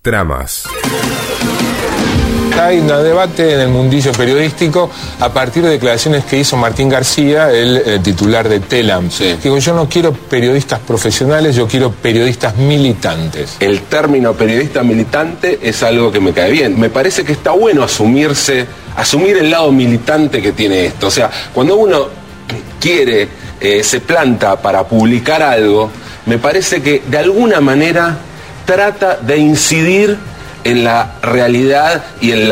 Tramas. Hay un debate en el mundillo periodístico a partir de declaraciones que hizo Martín García, el titular de Telam. Sí. Digo, yo no quiero periodistas profesionales, yo quiero periodistas militantes. El término periodista militante es algo que me cae bien. Me parece que está bueno asumir el lado militante que tiene esto. O sea, cuando uno quiere, se planta para publicar algo, me parece que de alguna manera trata de incidir en la realidad y en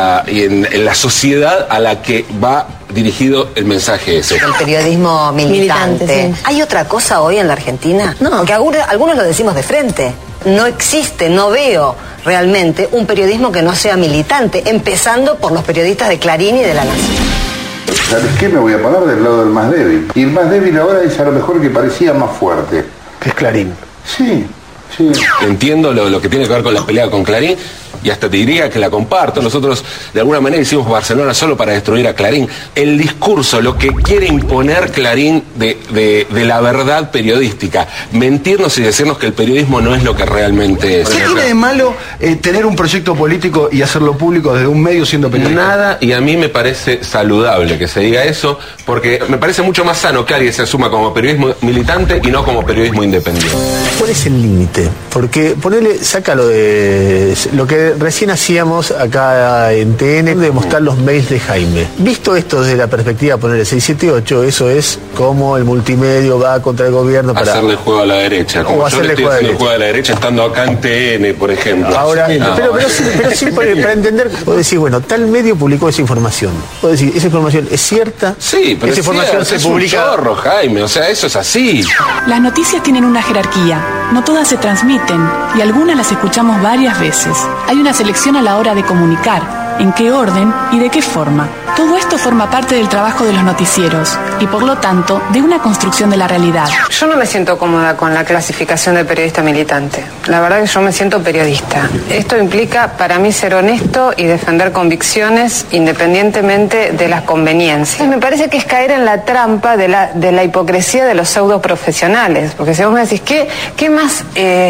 la sociedad a la que va dirigido el mensaje ese. El periodismo militante. Sí. ¿Hay otra cosa hoy en la Argentina? No. Porque algunos lo decimos de frente. No existe, no veo realmente un periodismo que no sea militante, empezando por los periodistas de Clarín y de La Nación. ¿Sabes qué? Me voy a poner del lado del más débil. Y el más débil ahora es a lo mejor que parecía más fuerte. Que es Clarín. Sí. Sí. Entiendo lo que tiene que ver con la pelea con Clarín y hasta te diría que la comparto. Nosotros de alguna manera hicimos Barcelona solo para destruir a Clarín. El discurso, lo que quiere imponer Clarín de la verdad periodística, mentirnos y decirnos que el periodismo no es lo que realmente es. ¿Qué tiene de malo tener un proyecto político y hacerlo público desde un medio siendo periodista? Nada, y a mí me parece saludable que se diga eso, porque me parece mucho más sano que alguien se asuma como periodismo militante y no como periodismo independiente. ¿Cuál es el límite? Porque sácalo de lo que recién hacíamos acá en TN, de mostrar los mails de Jaime. Visto esto desde la perspectiva, ponerle 678, eso es como el multimedio va contra el gobierno para hacerle juego a la derecha, como yo le estoy haciendo juego a la derecha estando acá en TN, por ejemplo. Ahora, pero sí para entender, vos decís, bueno, tal medio publicó esa información. Vos decís, ¿esa información es cierta? Sí, pero esa información se publica. Un chorro, Jaime, o sea, eso es así. Las noticias tienen una jerarquía, no todas se transmiten y algunas las escuchamos varias veces. Hay una selección a la hora de comunicar, en qué orden y de qué forma. Todo esto forma parte del trabajo de los noticieros y por lo tanto de una construcción de la realidad. Yo no me siento cómoda con la clasificación de periodista militante. La verdad que yo me siento periodista. Esto implica para mí ser honesto y defender convicciones independientemente de las conveniencias. Me parece que es caer en la trampa de la hipocresía de los pseudo profesionales. Porque si vos me decís, ¿qué más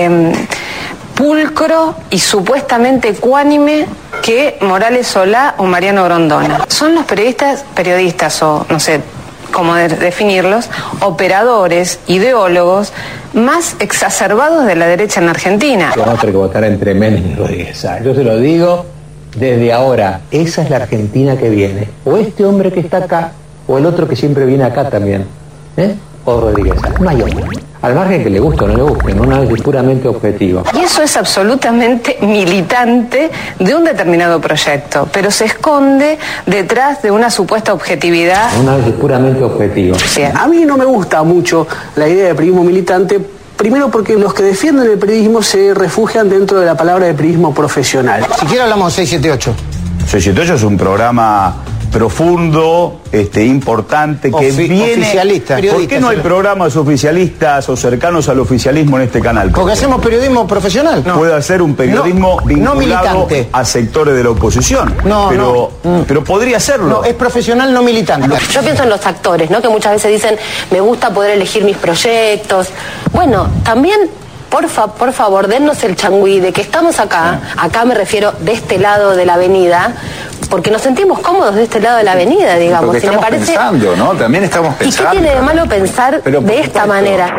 pulcro y supuestamente ecuánime que Morales Solá o Mariano Grondona? Son los periodistas o no sé cómo definirlos, operadores, ideólogos más exacerbados de la derecha en Argentina. Vamos a tener que votar entre Menem y Rodríguez Sá. Yo se lo digo desde ahora, esa es la Argentina que viene. O este hombre que está acá, o el otro que siempre viene acá también. O Rodríguez Sá. No hay otro. Al margen que le guste o no le guste, un análisis puramente objetivo. Y eso es absolutamente militante de un determinado proyecto, pero se esconde detrás de una supuesta objetividad. Un análisis puramente objetivo. Sí. A mí no me gusta mucho la idea de periodismo militante, primero porque los que defienden el periodismo se refugian dentro de la palabra de periodismo profesional. Si quiere hablamos de 678. 678 es un programa profundo, importante, que viene... Oficialista. ¿Por qué no hay programas oficialistas o cercanos al oficialismo en este canal? Porque hacemos periodismo profesional. No. Puede hacer un periodismo vinculado a sectores de la oposición. Pero podría hacerlo. No, es profesional, no militante. Yo pienso en los actores, ¿no? Que muchas veces dicen, me gusta poder elegir mis proyectos. Bueno, también... Por favor, dennos el changüí de que estamos acá me refiero de este lado de la avenida, porque nos sentimos cómodos de este lado de la avenida, digamos. Porque estamos pensando, ¿no? También estamos pensando. ¿Y qué tiene de malo pensar de esta manera?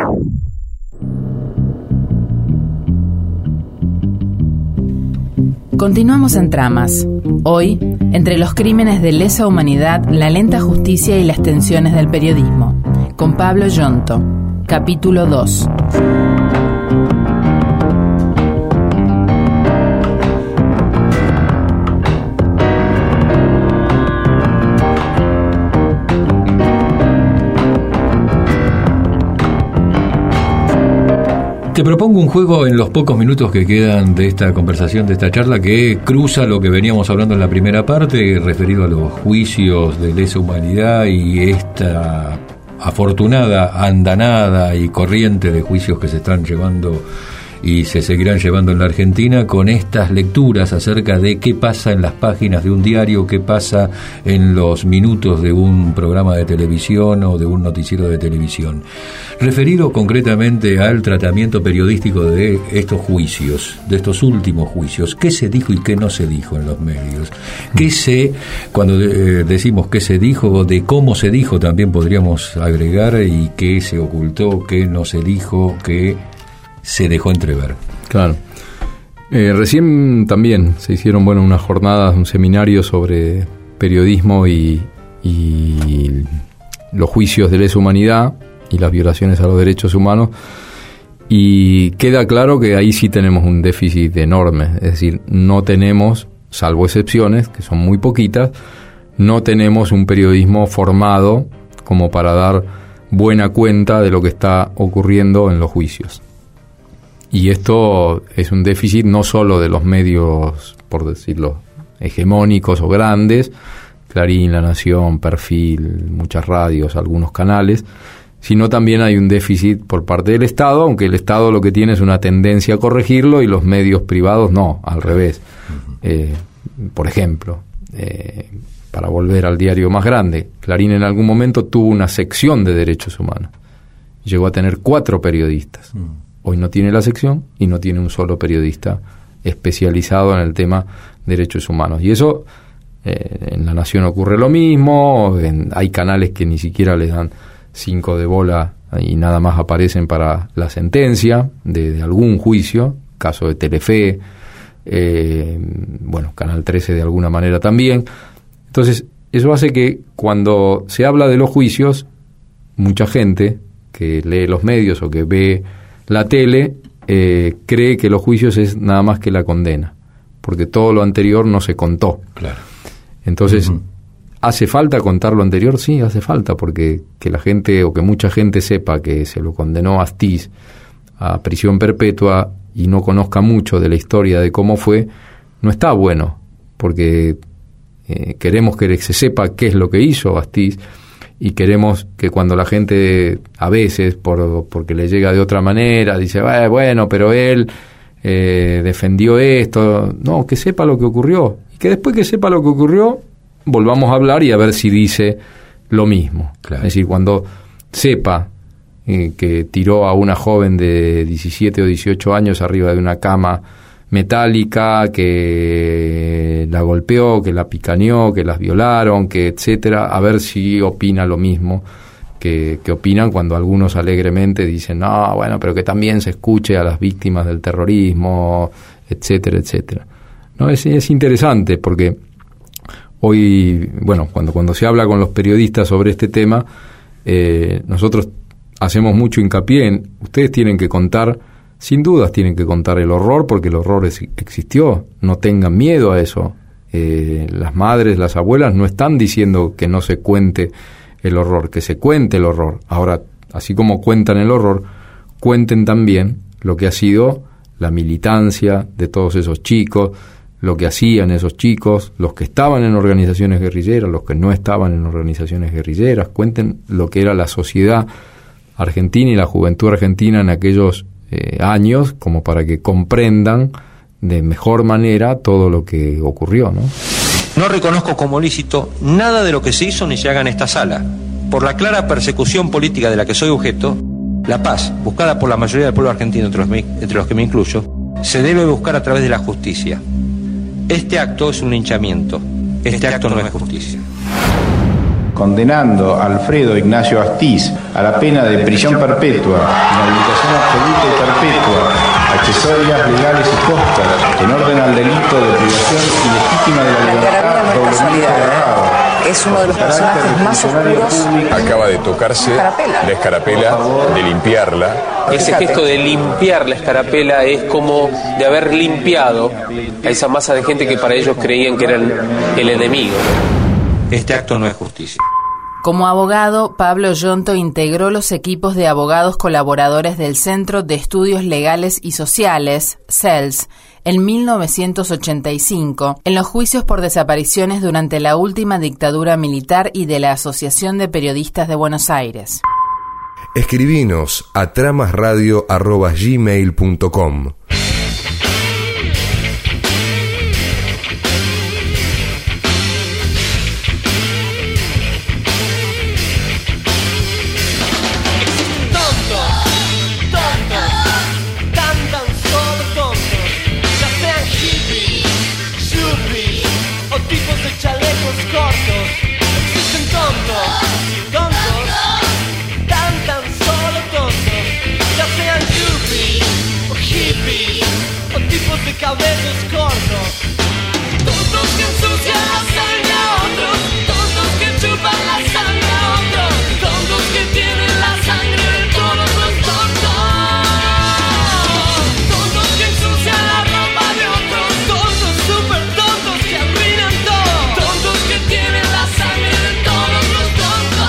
Continuamos en Tramas. Hoy, entre los crímenes de lesa humanidad, la lenta justicia y las tensiones del periodismo. Con Pablo Yonto. Capítulo 2. Te propongo un juego en los pocos minutos que quedan de esta conversación, de esta charla, que cruza lo que veníamos hablando en la primera parte, referido a los juicios de lesa humanidad y esta afortunada andanada y corriente de juicios que se están llevando y se seguirán llevando en la Argentina con estas lecturas acerca de qué pasa en las páginas de un diario, qué pasa en los minutos de un programa de televisión o de un noticiero de televisión. Referido concretamente al tratamiento periodístico de estos juicios, de estos últimos juicios, ¿qué se dijo y qué no se dijo en los medios? Cuando decimos qué se dijo, de cómo se dijo también podríamos agregar, y qué se ocultó, qué no se dijo, qué se dejó entrever. Claro. Recién también se hicieron unas jornadas, un seminario sobre periodismo y los juicios de lesa humanidad y las violaciones a los derechos humanos, y queda claro que ahí sí tenemos un déficit enorme. Es decir, no tenemos, salvo excepciones, que son muy poquitas, no tenemos un periodismo formado como para dar buena cuenta de lo que está ocurriendo en los juicios. Y esto es un déficit no solo de los medios, por decirlo, hegemónicos o grandes, Clarín, La Nación, Perfil, muchas radios, algunos canales, sino también hay un déficit por parte del Estado, aunque el Estado lo que tiene es una tendencia a corregirlo y los medios privados no, al revés. Por ejemplo, para volver al diario más grande, Clarín en algún momento tuvo una sección de derechos humanos. Llegó a tener 4 periodistas. Hoy no tiene la sección y no tiene un solo periodista especializado en el tema derechos humanos. Y eso, en La Nación ocurre lo mismo, hay canales que ni siquiera les dan 5 de bola y nada más aparecen para la sentencia de algún juicio, caso de Telefe, Canal 13 de alguna manera también. Entonces, eso hace que cuando se habla de los juicios, mucha gente que lee los medios o que ve la tele cree que los juicios es nada más que la condena, porque todo lo anterior no se contó. Claro. Entonces, ¿hace falta contar lo anterior? Sí, hace falta, porque que la gente o que mucha gente sepa que se lo condenó a Astiz a prisión perpetua y no conozca mucho de la historia de cómo fue, no está bueno, porque queremos que se sepa qué es lo que hizo Astiz, y queremos que cuando la gente a veces, porque le llega de otra manera, dice, pero él defendió esto, no, que sepa lo que ocurrió, y que después que sepa lo que ocurrió, volvamos a hablar y a ver si dice lo mismo. Claro. Es decir, cuando sepa que tiró a una joven de 17 o 18 años arriba de una cama metálica, que la golpeó, que la picaneó, que las violaron, que etcétera, a ver si opina lo mismo que opinan cuando algunos alegremente dicen, no, pero que también se escuche a las víctimas del terrorismo, etcétera, etcétera. No, es interesante porque hoy, cuando se habla con los periodistas sobre este tema, nosotros hacemos mucho hincapié en, ustedes tienen que contar, sin dudas tienen que contar el horror, porque el horror existió, no tengan miedo a eso. Las madres, las abuelas no están diciendo que no se cuente el horror, que se cuente el horror. Ahora, así como cuentan el horror, cuenten también lo que ha sido la militancia de todos esos chicos, lo que hacían esos chicos, los que estaban en organizaciones guerrilleras, los que no estaban en organizaciones guerrilleras, cuenten lo que era la sociedad argentina y la juventud argentina en aquellos años, como para que comprendan de mejor manera todo lo que ocurrió, ¿no? No reconozco como lícito nada de lo que se hizo ni se haga en esta sala. Por la clara persecución política de la que soy objeto, la paz, buscada por la mayoría del pueblo argentino, entre los que me incluyo, se debe buscar a través de la justicia. Este acto es un linchamiento. Este acto no es justicia. Condenando a Alfredo Ignacio Astiz a la pena de prisión perpetua, inhabilitación absoluta y perpetua, accesorias legales y costas, en orden al delito de privación ilegítima de la libertad, doblemente agravado. Es uno de los personajes más oscuros. Acaba de tocarse la escarapela, de limpiarla. Ese gesto de limpiar la escarapela es como de haber limpiado a esa masa de gente que para ellos creían que eran el enemigo. Este acto no es justicia. Como abogado, Pablo Yonto integró los equipos de abogados colaboradores del Centro de Estudios Legales y Sociales, CELS, en 1985, en los juicios por desapariciones durante la última dictadura militar y de la Asociación de Periodistas de Buenos Aires. Escribinos a tramasradio@gmail.com. Cabellos cortos, tontos que ensucian la sangre a otros, tontos que chupan la sangre a otros, tontos que tienen la sangre de todos los tontos, tontos que ensucian la ropa de otros, tontos, súper tontos que arruinan todo, tontos que tienen la sangre de todos los tontos.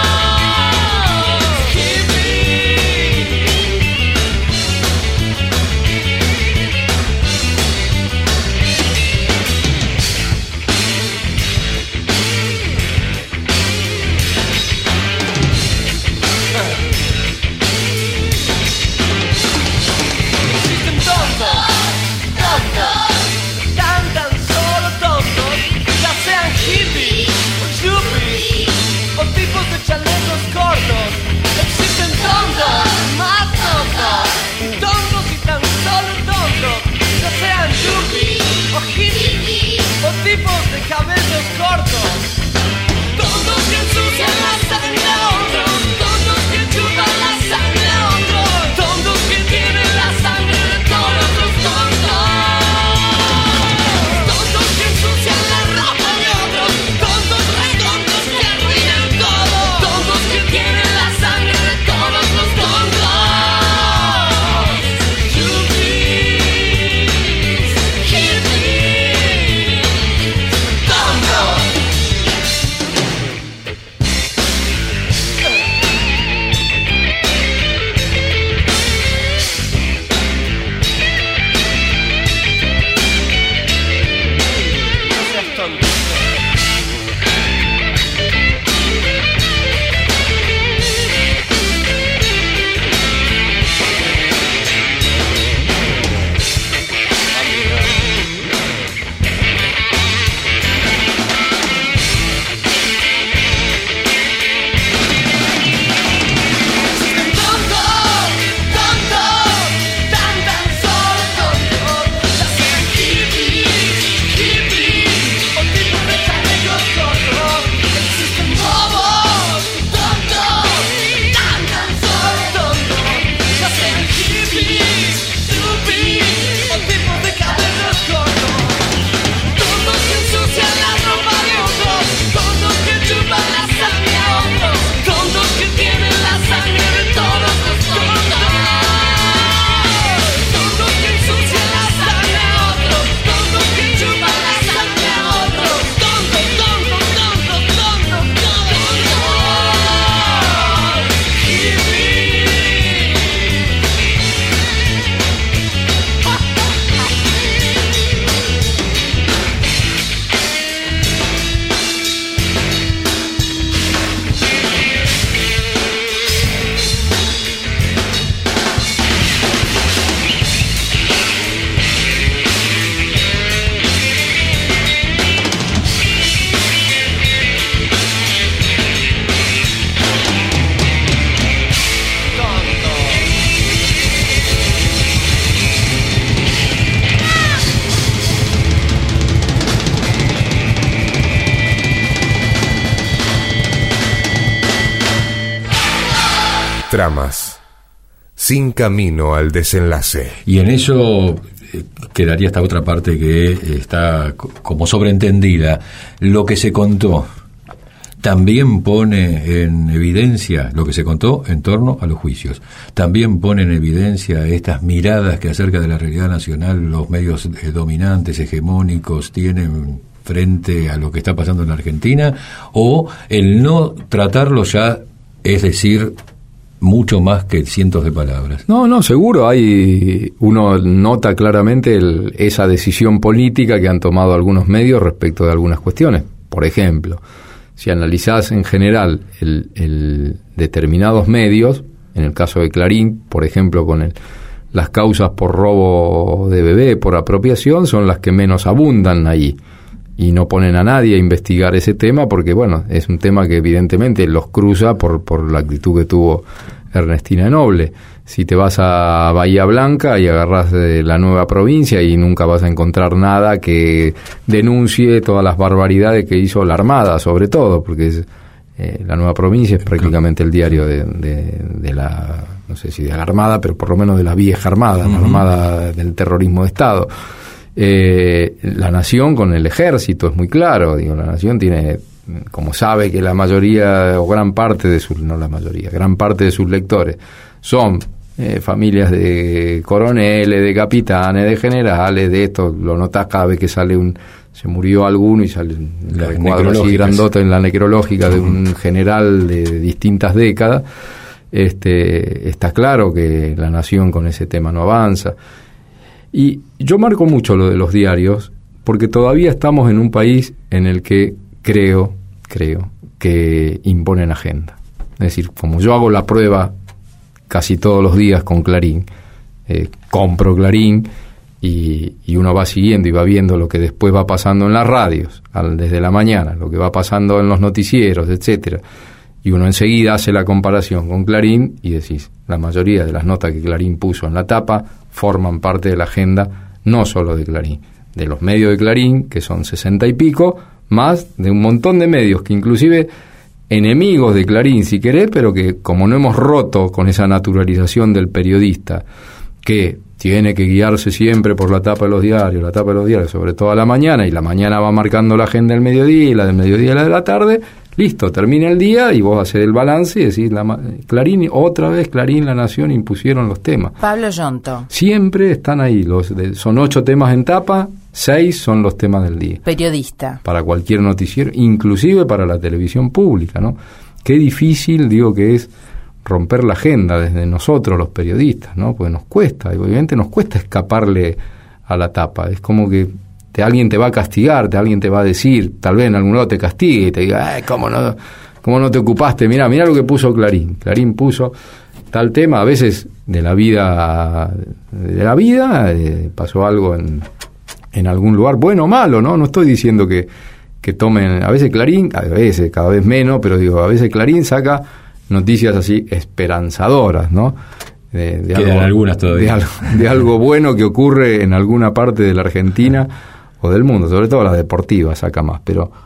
Chalecos cortos, existen tontos, más tontos, tontos y tan solo tontos, ya sean yuppies o hippies o tipos de cabellos cortos, tontos que ensucian la sangre a otros, tontos que chupan la sangre a otros, tontos que tienen la sangre de todos los tontos, tontos que ensucian la ropa de otros, tontos retontos que arruinan todo. Que tienen la sangre de todos los tontos. Yuppies, hippies, tontos. No seas tonto. Tramas, sin camino al desenlace. Y en eso quedaría esta otra parte que está como sobreentendida. Lo que se contó también pone en evidencia lo que se contó en torno a los juicios. También pone en evidencia estas miradas que acerca de la realidad nacional los medios dominantes, hegemónicos, tienen frente a lo que está pasando en la Argentina, o el no tratarlo ya, es decir, mucho más que cientos de palabras. No, seguro uno nota claramente esa decisión política que han tomado algunos medios respecto de algunas cuestiones. Por ejemplo, si analizás en general el determinados medios, en el caso de Clarín, por ejemplo, con las causas por robo de bebé, por apropiación, son las que menos abundan ahí. Y no ponen a nadie a investigar ese tema porque, bueno, es un tema que evidentemente los cruza por la actitud que tuvo Ernestina Noble. Si te vas a Bahía Blanca y agarrás la nueva provincia y nunca vas a encontrar nada que denuncie todas las barbaridades que hizo la Armada, sobre todo, porque la nueva provincia es prácticamente el diario de la, no sé si de la Armada, pero por lo menos de la vieja Armada, la Armada del terrorismo de Estado. La Nación con el Ejército es muy claro, digo, la Nación tiene, como sabe que la mayoría o gran parte de sus, no la mayoría, gran parte de sus lectores son familias de coroneles, de capitanes, de generales, de esto, lo notas cada vez que sale se murió alguno y sale un cuadro así grandote en la necrológica de un general de distintas décadas. Está claro que la Nación con ese tema no avanza. Y yo marco mucho lo de los diarios porque todavía estamos en un país en el que creo que imponen agenda. Es decir, como yo hago la prueba casi todos los días con Clarín, compro Clarín y uno va siguiendo y va viendo lo que después va pasando en las radios, desde la mañana, lo que va pasando en los noticieros, etcétera. Y uno enseguida hace la comparación con Clarín y decís, la mayoría de las notas que Clarín puso en la tapa forman parte de la agenda, no solo de Clarín, de los medios de Clarín, que son 60 y pico, más de un montón de medios que inclusive enemigos de Clarín, si querés, pero que como no hemos roto con esa naturalización del periodista, que tiene que guiarse siempre por la tapa de los diarios, sobre todo a la mañana, y la mañana va marcando la agenda del mediodía, y la del mediodía la de la tarde, listo, termina el día y vos haces el balance y decís, Clarín, otra vez Clarín, La Nación impusieron los temas. Pablo Yonto. Siempre están ahí, son 8 temas en tapa, 6 son los temas del día. Periodista. Para cualquier noticiero, inclusive para la televisión pública, ¿no? Qué difícil, digo, que es romper la agenda desde nosotros los periodistas, ¿no? Porque nos cuesta, obviamente nos cuesta escaparle a la tapa, es como que alguien te va a castigar, alguien te va a decir, tal vez en algún lado te castigue y te diga, ¿cómo no te ocupaste? Mirá lo que puso Clarín. Clarín puso tal tema, a veces de la vida pasó algo en algún lugar, bueno o malo, ¿no? No estoy diciendo que tomen, a veces Clarín, a veces, cada vez menos, pero digo, a veces Clarín saca noticias así esperanzadoras, ¿no? De algo, algunas todavía. De algo bueno que ocurre en alguna parte de la Argentina o del mundo, sobre todo las deportivas saca más,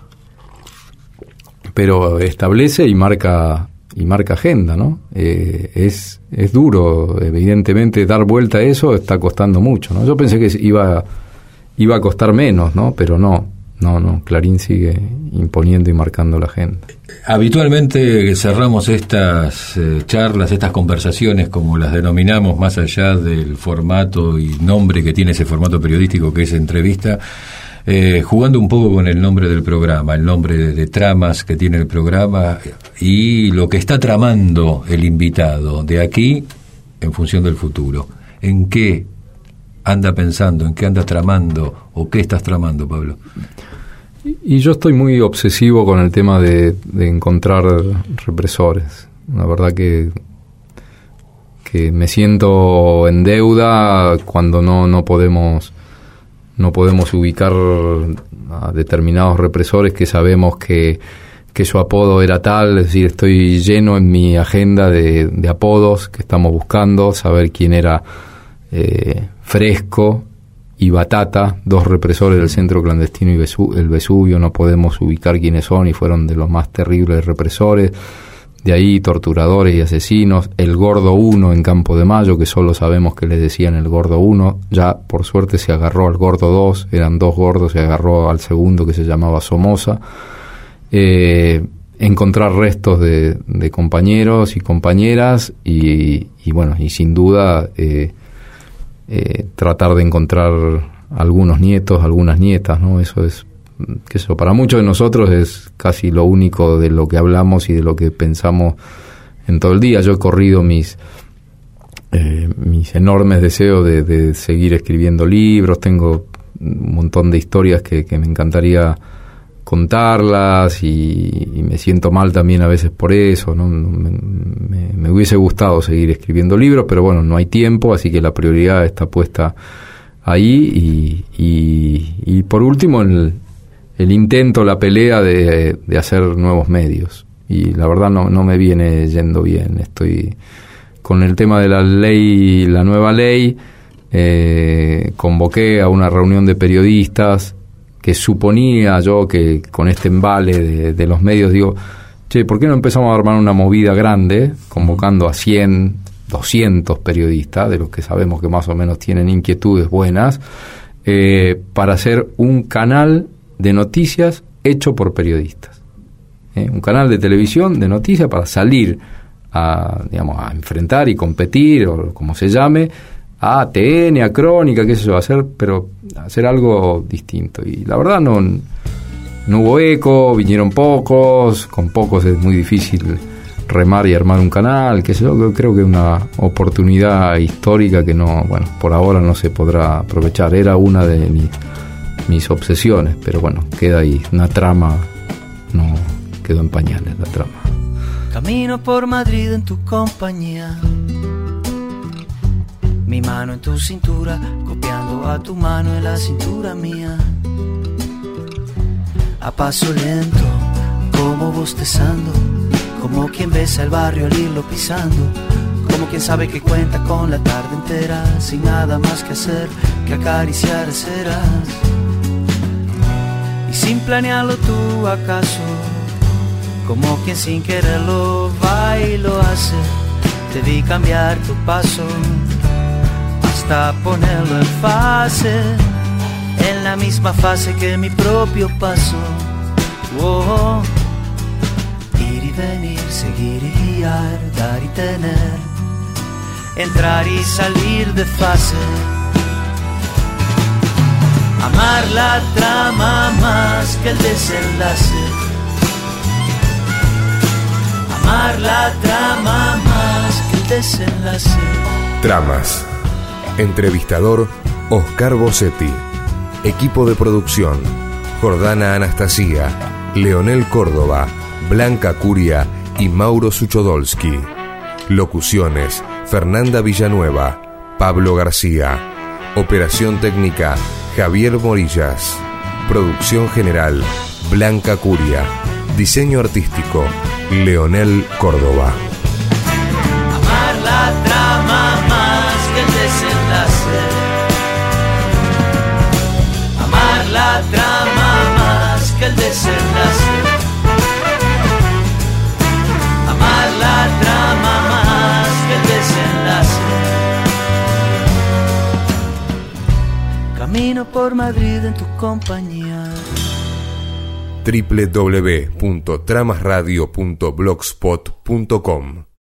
pero establece y marca agenda, ¿no? Es duro, evidentemente, dar vuelta a eso está costando mucho, ¿no? Yo pensé que iba a costar menos, ¿no? Pero no, Clarín sigue imponiendo y marcando la agenda. Habitualmente cerramos estas charlas, estas conversaciones, como las denominamos, más allá del formato y nombre que tiene ese formato periodístico que es entrevista, jugando un poco con el nombre del programa, el nombre de tramas que tiene el programa y lo que está tramando el invitado de aquí en función del futuro. ¿En qué anda pensando, en qué anda tramando o qué estás tramando, Pablo? Y yo estoy muy obsesivo con el tema de encontrar represores. La verdad que me siento en deuda cuando no podemos ubicar a determinados represores que sabemos que su apodo era tal. Es decir, estoy lleno en mi agenda de apodos que estamos buscando, saber quién era Fresco y Batata, 2 represores del centro clandestino y el Vesubio. No podemos ubicar quiénes son y fueron de los más terribles represores. De ahí torturadores y asesinos. El Gordo 1 en Campo de Mayo, que solo sabemos que le decían el Gordo 1. Ya por suerte se agarró al Gordo 2, eran 2 gordos, se agarró al segundo que se llamaba Somoza. Encontrar restos de compañeros y compañeras y bueno, y sin duda tratar de encontrar algunos nietos, algunas nietas, ¿no? Eso es, que eso para muchos de nosotros es casi lo único de lo que hablamos y de lo que pensamos en todo el día. Yo he corrido mis enormes deseos de seguir escribiendo libros, tengo un montón de historias que me encantaría contarlas y me siento mal también a veces por eso, ¿no? Me hubiese gustado seguir escribiendo libros, pero bueno, no hay tiempo, así que la prioridad está puesta ahí y por último el intento, la pelea de hacer nuevos medios, y la verdad no me viene yendo bien. Estoy con el tema de la ley, la nueva ley. Convoqué a una reunión de periodistas que suponía yo que con este embale de los medios, digo, che, ¿por qué no empezamos a armar una movida grande convocando a 100, 200 periodistas, de los que sabemos que más o menos tienen inquietudes buenas, para hacer un canal de noticias hecho por periodistas? Un canal de televisión de noticias para salir a enfrentar y competir, o como se llame, a TN, a Crónica, qué sé yo, hacer algo distinto. Y la verdad no hubo eco, vinieron pocos, con pocos es muy difícil remar y armar un canal, qué sé yo. Creo que es una oportunidad histórica que por ahora no se podrá aprovechar. Era una de mis obsesiones, pero bueno, queda ahí, una trama, no quedó en pañales la trama. Camino por Madrid en tu compañía, mi mano en tu cintura, copiando a tu mano en la cintura mía. A paso lento, como bostezando, como quien besa el barrio al irlo pisando, como quien sabe que cuenta con la tarde entera, sin nada más que hacer que acariciar ceras. Y sin planearlo tú acaso, como quien sin quererlo va y lo hace, te vi cambiar tu paso hasta ponerlo en fase, en la misma fase que mi propio paso. Oh, ir y venir, seguir y guiar, dar y tener, entrar y salir de fase. Amar la trama más que el desenlace. Amar la trama más que el desenlace. Tramas. Entrevistador Oscar Bossetti. Equipo de producción: Jordana Anastasia, Leonel Córdoba, Blanca Curia y Mauro Suchodolski. Locuciones: Fernanda Villanueva, Pablo García. Operación técnica: Javier Morillas. Producción general: Blanca Curia. Diseño artístico: Leonel Córdoba. Amar la trama más que el desenlace. Amar la trama más que el desenlace. Amar la trama más que el desenlace. Camino por Madrid en tu compañía. www.tramasradio.blogspot.com